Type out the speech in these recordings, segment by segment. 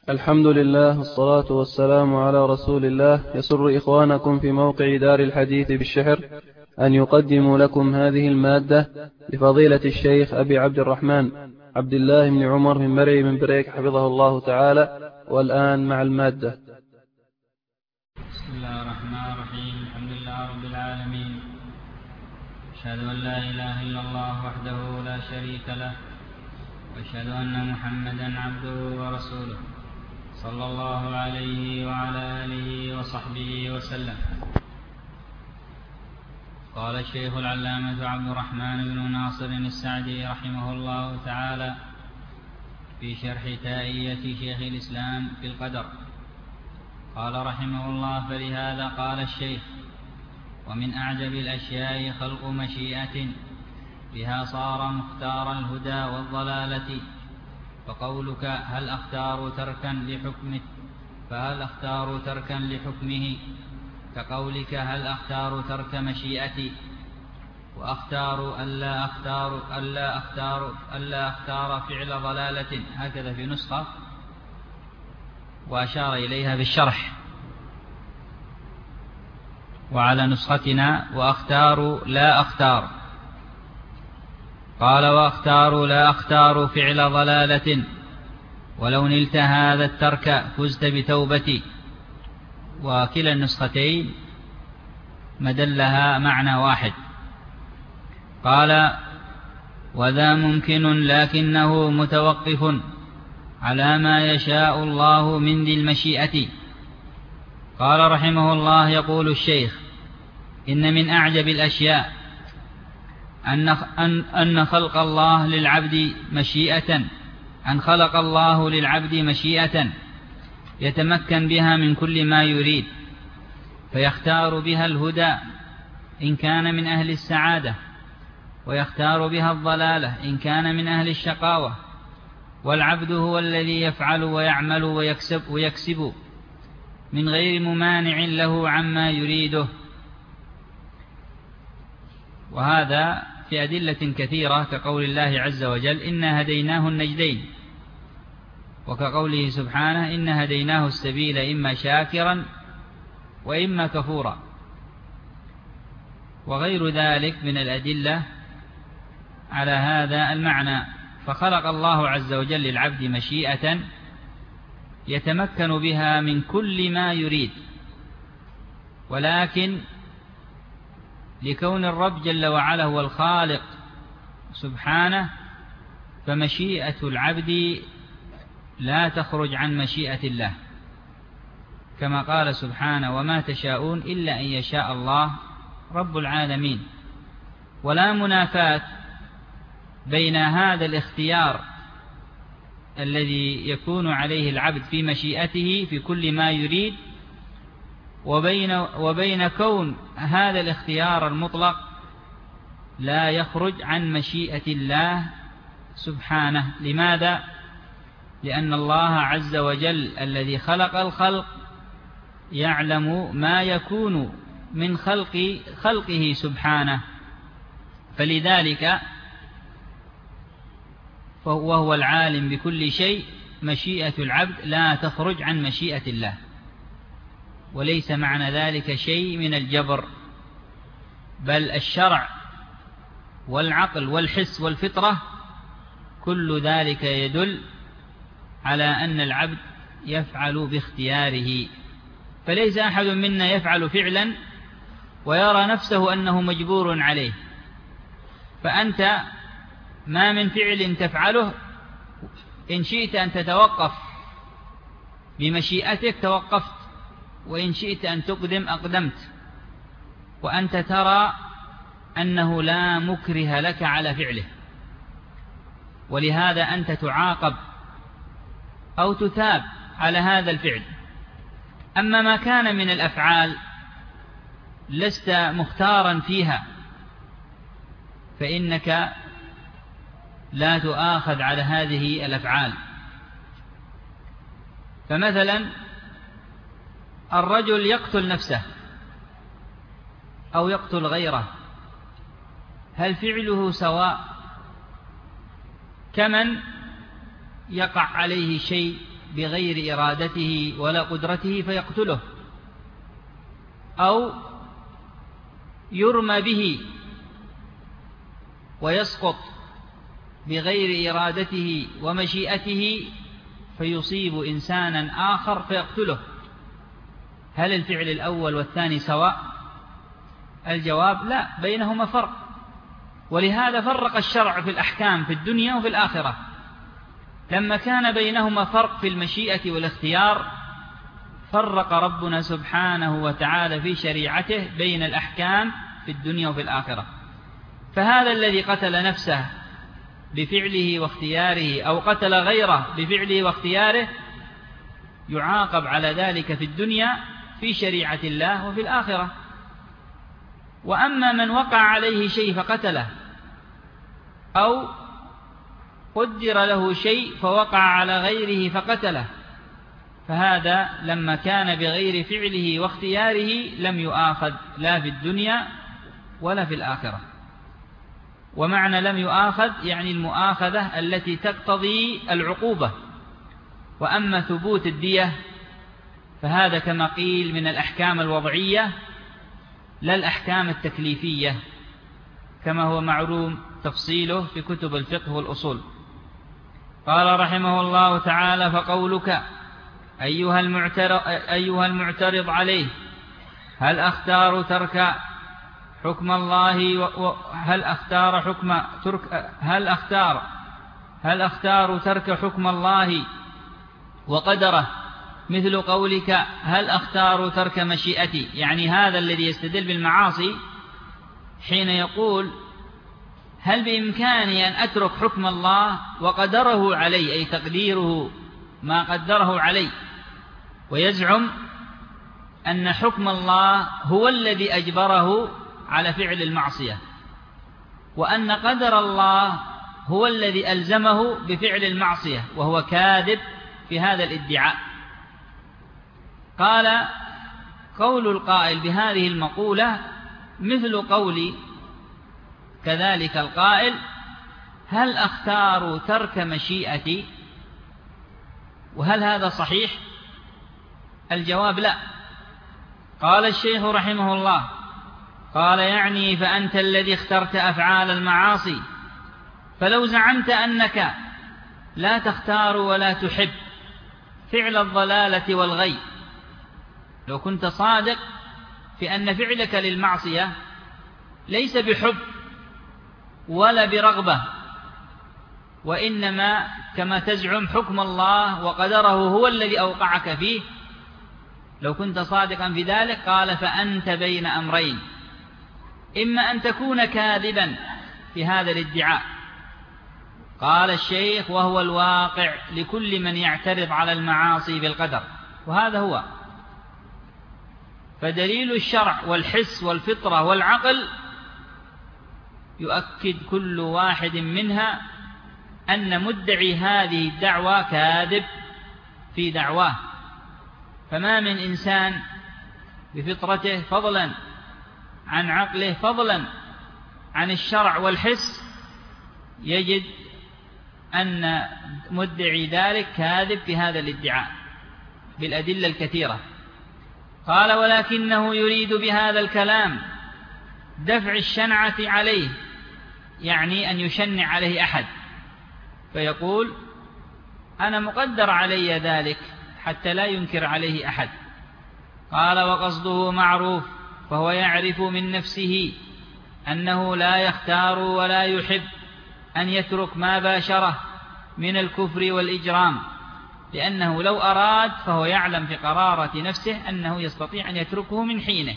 الحمد لله والصلاة والسلام على رسول الله. يسر إخوانكم في موقع دار الحديث بالشحر أن يقدموا لكم هذه المادة لفضيلة الشيخ أبي عبد الرحمن عبد الله بن عمر من مرعي من بريك حفظه الله تعالى. والآن مع المادة. بسم الله الرحمن الرحيم. الحمد لله رب العالمين، أشهد أن لا إله إلا الله وحده لا شريك له، وأشهد أن محمدا عبده ورسوله صلى الله عليه وعلى آله وصحبه وسلم. قال الشيخ العلامة عبد الرحمن بن ناصر السعدي رحمه الله تعالى في شرح تائية شيخ الإسلام في القدر، قال رحمه الله: فلهذا قال الشيخ: ومن أعجب الأشياء خلق مشيئة بها صار مختار الهدى والضلالة، فقولك هل أختار تركا لحكمه كقولك هل أختار ترك مشيئتي، وأختار ألا أختار فعل ضلالة، هكذا في نسخة، وأشار إليها بالشرح. وعلى نسختنا وأختار لا أختار، قال: وأختار لا أختار فعل ضلالة، ولو نلت هذا الترك فزت بتوبتي. وكلا النسختين مدلها معنى واحد. قال: وذا ممكن لكنه متوقف على ما يشاء الله من ذي المشيئة. قال رحمه الله: يقول الشيخ: إن من أعجب الأشياء أن خلق الله للعبد مشيئة يتمكن بها من كل ما يريد، فيختار بها الهدى إن كان من أهل السعادة، ويختار بها الضلالة إن كان من أهل الشقاوة. والعبد هو الذي يفعل ويعمل ويكسب من غير ممانع له عما يريده. وهذا في أدلة كثيرة، كقول الله عز وجل: إنا هديناه النجدين، وكقوله سبحانه: إنا هديناه السبيل إما شاكرا وإما كفورا، وغير ذلك من الأدلة على هذا المعنى. فخلق الله عز وجل للعبد مشيئة يتمكن بها من كل ما يريد، ولكن لكون الرب جل وعلا هو الخالق سبحانه، فمشيئة العبد لا تخرج عن مشيئة الله، كما قال سبحانه: وما تشاءون إلا أن يشاء الله رب العالمين. ولا منافاة بين هذا الاختيار الذي يكون عليه العبد في مشيئته في كل ما يريد، وبين كون هذا الاختيار المطلق لا يخرج عن مشيئة الله سبحانه. لماذا؟ لأن الله عز وجل الذي خلق الخلق يعلم ما يكون من خلقه سبحانه، فلذلك وهو العالم بكل شيء. مشيئة العبد لا تخرج عن مشيئة الله، وليس معنى ذلك شيء من الجبر، بل الشرع والعقل والحس والفطرة كل ذلك يدل على أن العبد يفعل باختياره. فليس أحد منا يفعل فعلا ويرى نفسه أنه مجبور عليه. فأنت ما من فعل تفعله إن شئت أن تتوقف بمشيئتك توقفت، وإن شئت أن تقدم أقدمت، وأنت ترى أنه لا مكره لك على فعله، ولهذا أنت تعاقب أو تثاب على هذا الفعل. أما ما كان من الأفعال لست مختارا فيها فإنك لا تؤاخذ على هذه الأفعال. فمثلا الرجل يقتل نفسه أو يقتل غيره، هل فعله سواء كمن يقع عليه شيء بغير إرادته ولا قدرته فيقتله، أو يرمى به ويسقط بغير إرادته ومشيئته فيصيب إنسانا آخر فيقتله. هل الفعل الأول والثاني سواء؟ الجواب لا، بينهما فرق. ولهذا فرق الشرع في الأحكام في الدنيا وفي الآخرة. لما كان بينهما فرق في المشيئة والاختيار، فرق ربنا سبحانه وتعالى في شريعته بين الأحكام في الدنيا وفي الآخرة. فهذا الذي قتل نفسه بفعله واختياره أو قتل غيره بفعله واختياره يعاقب على ذلك في الدنيا في شريعة الله وفي الآخرة. وأما من وقع عليه شيء فقتله، أو قدر له شيء فوقع على غيره فقتله، فهذا لما كان بغير فعله واختياره لم يؤاخذ لا في الدنيا ولا في الآخرة. ومعنى لم يؤاخذ يعني المؤاخذة التي تقتضي العقوبة. وأما ثبوت الدية فهذا كما قيل من الأحكام الوضعية لا الأحكام التكليفية، كما هو معلوم تفصيله في كتب الفقه والأصول. قال رحمه الله تعالى: فقولك أيها المعترض عليه هل أختار ترك حكم الله هل أختار ترك حكم الله وقدره، مثل قولك هل أختار ترك مشيئتي. يعني هذا الذي يستدل بالمعاصي حين يقول هل بإمكاني أن أترك حكم الله وقدره علي، أي تقديره ما قدره علي، ويزعم أن حكم الله هو الذي أجبره على فعل المعصية، وأن قدر الله هو الذي ألزمه بفعل المعصية، وهو كاذب في هذا الادعاء. قال: قول القائل بهذه المقولة مثل قول كذلك القائل هل أختار ترك مشيئتي. وهل هذا صحيح؟ الجواب لا. قال الشيخ رحمه الله: قال: يعني فأنت الذي اخترت أفعال المعاصي، فلو زعمت أنك لا تختار ولا تحب فعل الضلالة والغي، لو كنت صادق في أن فعلك للمعصية ليس بحب ولا برغبة، وإنما كما تزعم حكم الله وقدره هو الذي أوقعك فيه، لو كنت صادقا في ذلك، قال: فأنت بين أمرين، إما أن تكون كاذبا في هذا الادعاء. قال الشيخ: وهو الواقع لكل من يعترض على المعاصي بالقدر. وهذا هو. فدليل الشرع والحس والفطرة والعقل يؤكد كل واحد منها أن مدعي هذه الدعوة كاذب في دعواه. فما من إنسان بفطرته فضلا عن عقله فضلا عن الشرع والحس يجد أن مدعي ذلك كاذب في هذا الادعاء بالأدلة الكثيرة. قال: ولكنه يريد بهذا الكلام دفع الشنعة عليه، يعني أن يشنع عليه أحد، فيقول: أنا مقدر علي ذلك حتى لا ينكر عليه أحد. قال: وقصده معروف، فهو يعرف من نفسه أنه لا يختار ولا يحب أن يترك ما باشره من الكفر والإجرام، لأنه لو أراد فهو يعلم في قرارة نفسه أنه يستطيع أن يتركه من حينه.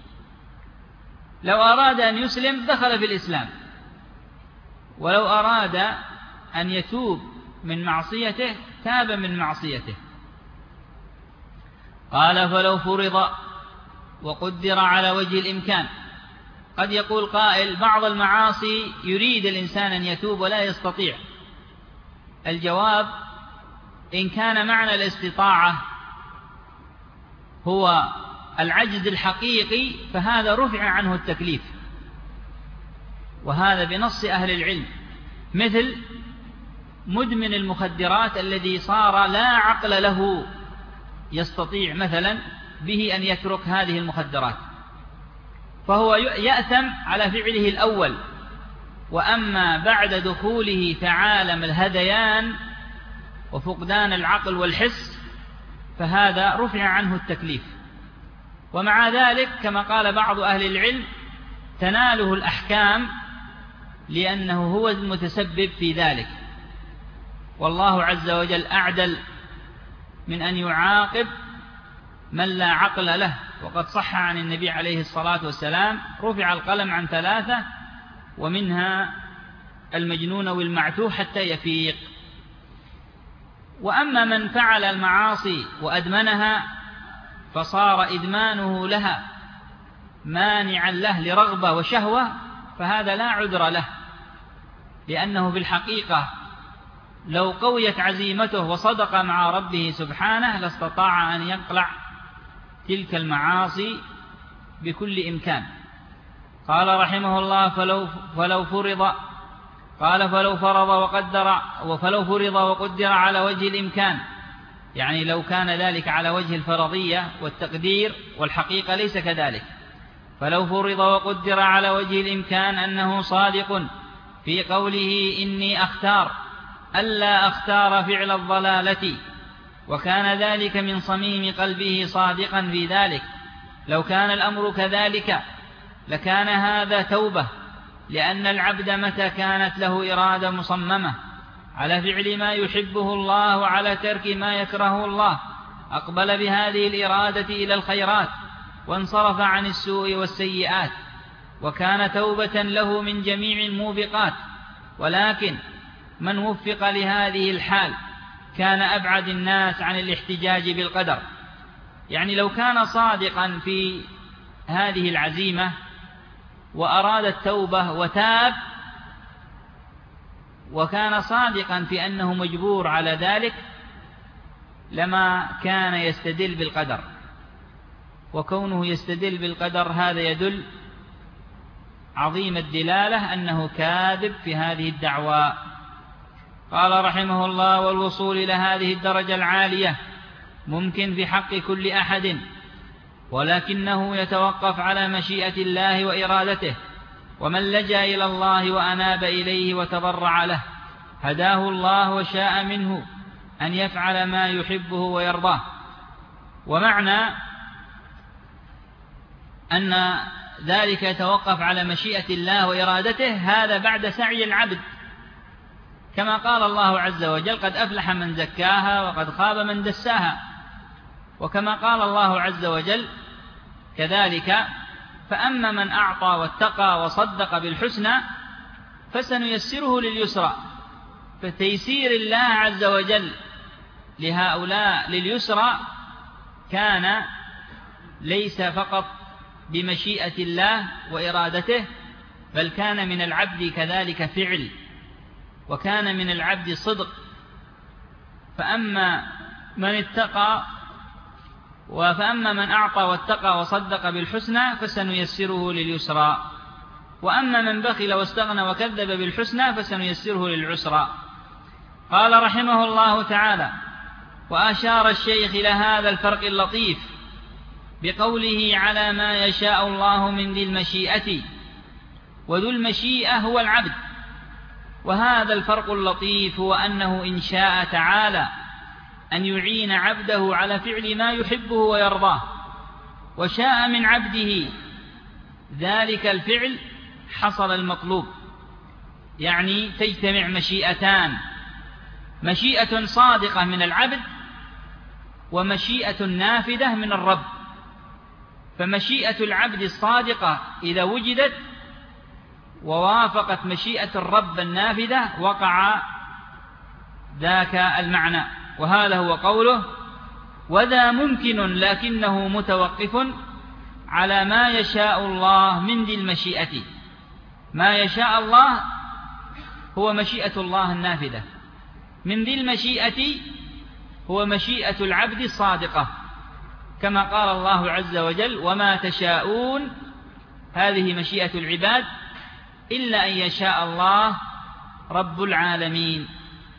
لو أراد أن يسلم دخل في الإسلام، ولو أراد أن يتوب من معصيته تاب من معصيته. قال: فلو فرض وقدر على وجه الإمكان. قد يقول قائل: بعض المعاصي يريد الإنسان أن يتوب ولا يستطيع. الجواب: إن كان معنى الاستطاعة هو العجز الحقيقي فهذا رفع عنه التكليف، وهذا بنص أهل العلم، مثل مدمن المخدرات الذي صار لا عقل له يستطيع مثلا به أن يترك هذه المخدرات، فهو يأثم على فعله الأول. وأما بعد دخوله في عالم الهذيان وفقدان العقل والحس فهذا رفع عنه التكليف، ومع ذلك كما قال بعض أهل العلم تناله الأحكام لأنه هو المتسبب في ذلك، والله عز وجل أعدل من أن يعاقب من لا عقل له. وقد صح عن النبي عليه الصلاة والسلام رفع القلم عن 3 ومنها المجنون والمعتوه حتى يفيق. وأما من فعل المعاصي وأدمنها فصار إدمانه لها مانعا له لرغبة وشهوة فهذا لا عذر له، لأنه بالحقيقة لو قويت عزيمته وصدق مع ربه سبحانه لاستطاع أن يقلع تلك المعاصي بكل إمكان. قال رحمه الله فلو فرض وقدر على وجه الإمكان، يعني لو كان ذلك على وجه الفرضية والتقدير، والحقيقة ليس كذلك. فلو فرض وقدر على وجه الإمكان أنه صادق في قوله إني أختار ألا أختار فعل الضلالة، وكان ذلك من صميم قلبه صادقا في ذلك، لو كان الأمر كذلك لكان هذا توبة، لأن العبد متى كانت له إرادة مصممة على فعل ما يحبه الله وعلى ترك ما يكرهه الله أقبل بهذه الإرادة إلى الخيرات وانصرف عن السوء والسيئات، وكان توبة له من جميع الموبقات. ولكن من وفق لهذه الحال كان أبعد الناس عن الاحتجاج بالقدر. يعني لو كان صادقا في هذه العزيمة وأراد التوبة وتاب، وكان صادقا في أنه مجبور على ذلك، لما كان يستدل بالقدر. وكونه يستدل بالقدر هذا يدل عظيم الدلالة أنه كاذب في هذه الدعوى. قال رحمه الله والوصول إلى هذه الدرجة العالية ممكن في حق كل أحد، ولكنه يتوقف على مشيئة الله وإرادته. ومن لجأ إلى الله وأناب إليه وتضرع له هداه الله وشاء منه أن يفعل ما يحبه ويرضاه. ومعنى أن ذلك يتوقف على مشيئة الله وإرادته هذا بعد سعي العبد، كما قال الله عز وجل قد أفلح من زكاها وقد خاب من دساها. وكما قال الله عز وجل كذلك فأما من أعطى واتقى وصدق بالحسنى فسنيسره لليسرى. فتيسير الله عز وجل لهؤلاء لليسرى كان ليس فقط بمشيئة الله وإرادته، بل كان من العبد كذلك فعل، وكان من العبد صدق. فأما من أعطى واتقى وصدق بالحسنى فسنيسره لليسرى، وأما من بخل واستغنى وكذب بالحسنى فسنيسره للعسرى. قال رحمه الله تعالى وأشار الشيخ إلى هذا الفرق اللطيف بقوله على ما يشاء الله من ذي المشيئة، وذو المشيئة هو العبد. وهذا الفرق اللطيف هو أنه إن شاء تعالى أن يعين عبده على فعل ما يحبه ويرضاه، وشاء من عبده ذلك الفعل حصل المطلوب. يعني تجتمع مشيئتان، مشيئة صادقة من العبد ومشيئة نافذة من الرب. فمشيئة العبد الصادقة إذا وجدت ووافقت مشيئة الرب النافذة وقع ذاك المعنى. وهذا هو قوله وذا ممكن لكنه متوقف على ما يشاء الله من ذي المشيئة. ما يشاء الله هو مشيئة الله النافذة، من ذي المشيئة هو مشيئة العبد الصادقة، كما قال الله عز وجل وما تشاءون، هذه مشيئة العباد، إلا أن يشاء الله رب العالمين.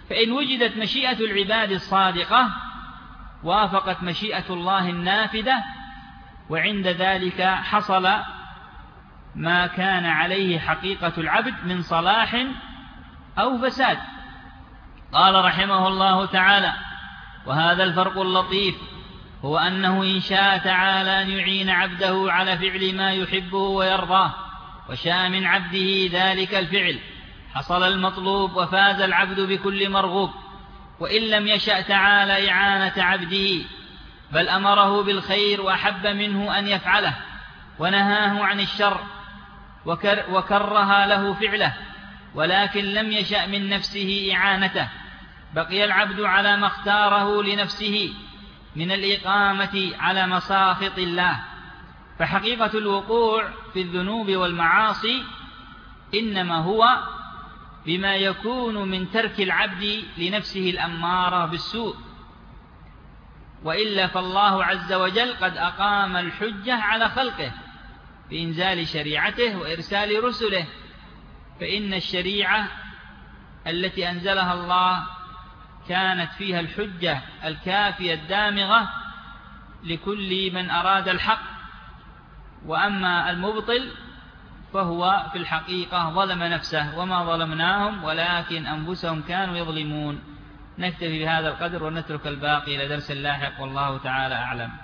فإن وجدت مشيئة العباد الصادقة وافقت مشيئة الله النافذة، وعند ذلك حصل ما كان عليه حقيقة العبد من صلاح أو فساد. قال رحمه الله تعالى: وهذا الفرق اللطيف هو أنه إن شاء تعالى أن يعين عبده على فعل ما يحبه ويرضاه وشاء من عبده ذلك الفعل حصل المطلوب وفاز العبد بكل مرغوب، وإن لم يشأ تعالى إعانة عبده بل أمره بالخير وأحب منه أن يفعله ونهاه عن الشر وكره له فعله، ولكن لم يشأ من نفسه إعانته، بقي العبد على ما اختاره لنفسه من الإقامة على مساخط الله. فحقيقة الوقوع في الذنوب والمعاصي إنما هو بما يكون من ترك العبد لنفسه الأمارة بالسوء، وإلا فالله عز وجل قد أقام الحجة على خلقه بإنزال شريعته وإرسال رسله، فإن الشريعة التي أنزلها الله كانت فيها الحجة الكافية الدامغة لكل من أراد الحق، وأما المبطل فهو في الحقيقة ظلم نفسه وما ظلمناهم ولكن أنفسهم كانوا يظلمون. نكتفي بهذا القدر ونترك الباقي إلى درس لاحق، والله تعالى أعلم.